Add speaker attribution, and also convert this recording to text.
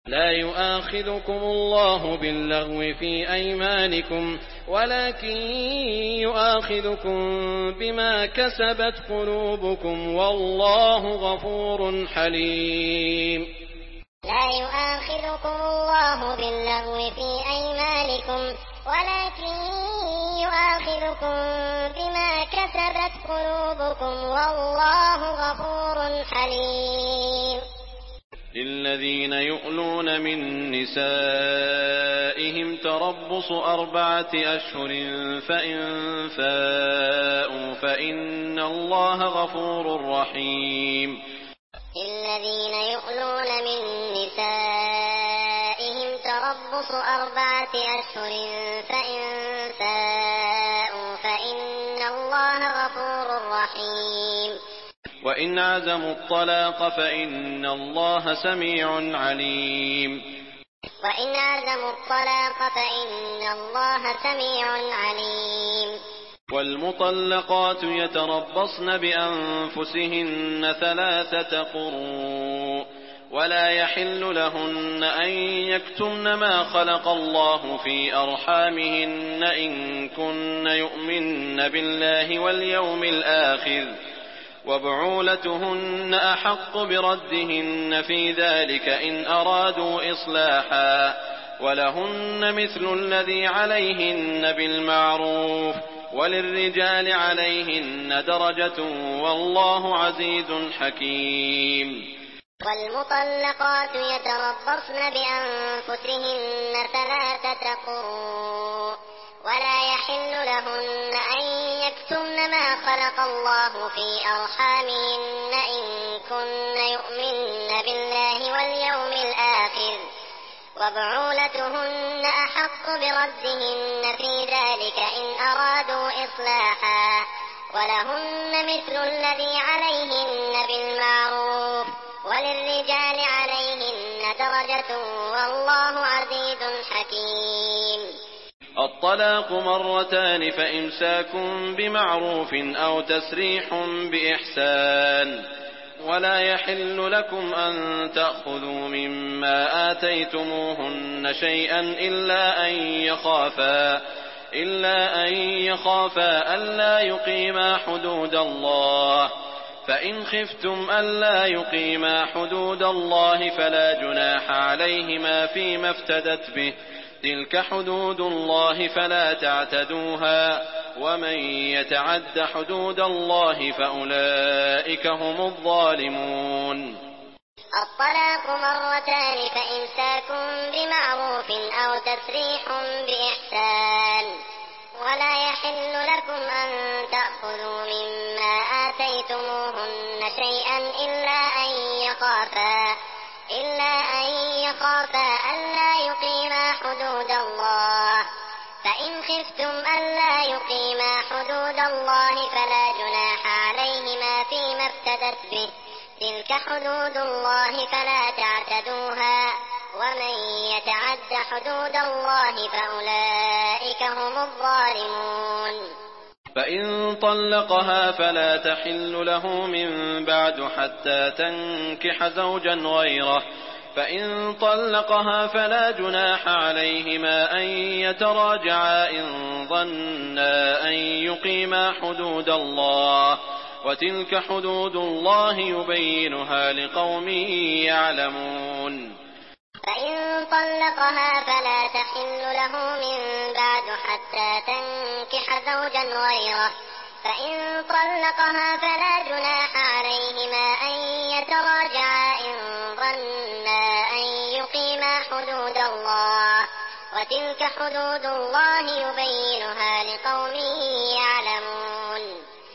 Speaker 1: لا يؤاخذكم الله باللغو في أيمانكم ولكن يؤاخذكم بما كسبت قلوبكم والله غفور حليم.
Speaker 2: لا يؤاخذكم الله باللغو في أيمانكم ولكن يؤاخذكم بما كسبت قلوبكم والله غفور حليم.
Speaker 1: للذين يؤلون من نسائهم تربص 4 أشهر فإن فاءوا فإن الله غفور رحيم.
Speaker 2: للذين يؤلون من نسائهم تربص 4 أشهر فإن فاءوا فإن الله غفور رحيم.
Speaker 1: وإن عزموا الطلاق فإن الله سميع عليم.
Speaker 2: وإن عزموا الطلاق فإن الله سميع عليم.
Speaker 1: والمطلقات يتربصن بأنفسهن 3 قروء ولا يحل لهن أن يكتمن ما خلق الله في أرحامهن إن كن يؤمن بالله واليوم الآخر وبعولتهن أحق بردهن في ذلك إن أرادوا إصلاحا ولهن مثل الذي عليهن بالمعروف وللرجال عليهن درجة والله عزيز حكيم.
Speaker 2: والمطلقات يتربصن بأنفسهن 3 قروء ولا يحل لهن أن يكتمن ما خلق الله في أرحامهن إن كن يؤمن بالله واليوم الآخر وبعولتهن أحق بردهن في ذلك إن أرادوا إصلاحا ولهن مثل الذي عليهن بالمعروف وللرجال عليهن درجة والله عزيز حكيم.
Speaker 1: الطلاق 2 فإمساك بمعروف أو تسريح بإحسان ولا يحل لكم أن تأخذوا مما آتيتموهن شيئا إلا أن يخافا ألا يقيما حدود الله فإن خفتم ألا يقيما حدود الله فلا جناح عليهما فيما افتدت به تلك حدود الله فلا تعتدوها ومن يتعد حدود الله فأولئك هم الظالمون.
Speaker 2: الطلاق 2 فإمساك بمعروف أو تسريح بإحسان ولا يحل لكم أن تأخذوا مما آتيتموهن شيئا إلا أن يخافا ألا يقيما حدود الله فإن خفتم ألا يقيما حدود الله فلا جناح عليهما فيما افتدت به تلك حدود الله فلا تعتدوها ومن يتعد حدود الله فأولئك هم الظالمون.
Speaker 1: فإن طلقها فلا تحل له من بعد حتى تنكح زوجا غيره فإن طلقها فلا جناح عليهما أن يتراجعا إن ظنا أن يقيما حدود الله وتلك حدود الله يبينها لقوم يعلمون.
Speaker 2: فإن طلقها فلا تحل له من بعد حتى تنكح زوجا غيره فإن طلقها فلا جناح عليهما أن يتراجعا إن ظنا أن يقيما حدود الله وتلك حدود الله يبينها لقوم يعلمون.